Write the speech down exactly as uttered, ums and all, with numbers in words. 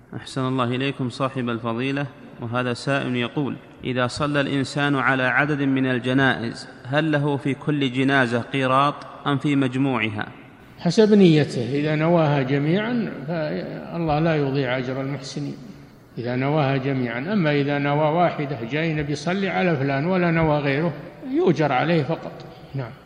أحسن الله إليكم صاحب الفضيلة. وهذا سائل يقول: إذا صلى الإنسان على عدد من الجنائز هل له في كل جنازة قيراط أم في مجموعها؟ حسب نيته، إذا نواها جميعا فالله لا يضيع أجر المحسنين إذا نواها جميعا. أما إذا نوى واحدة، جاي نبي يصلي على فلان ولا نوى غيره، يؤجر عليه فقط. نعم.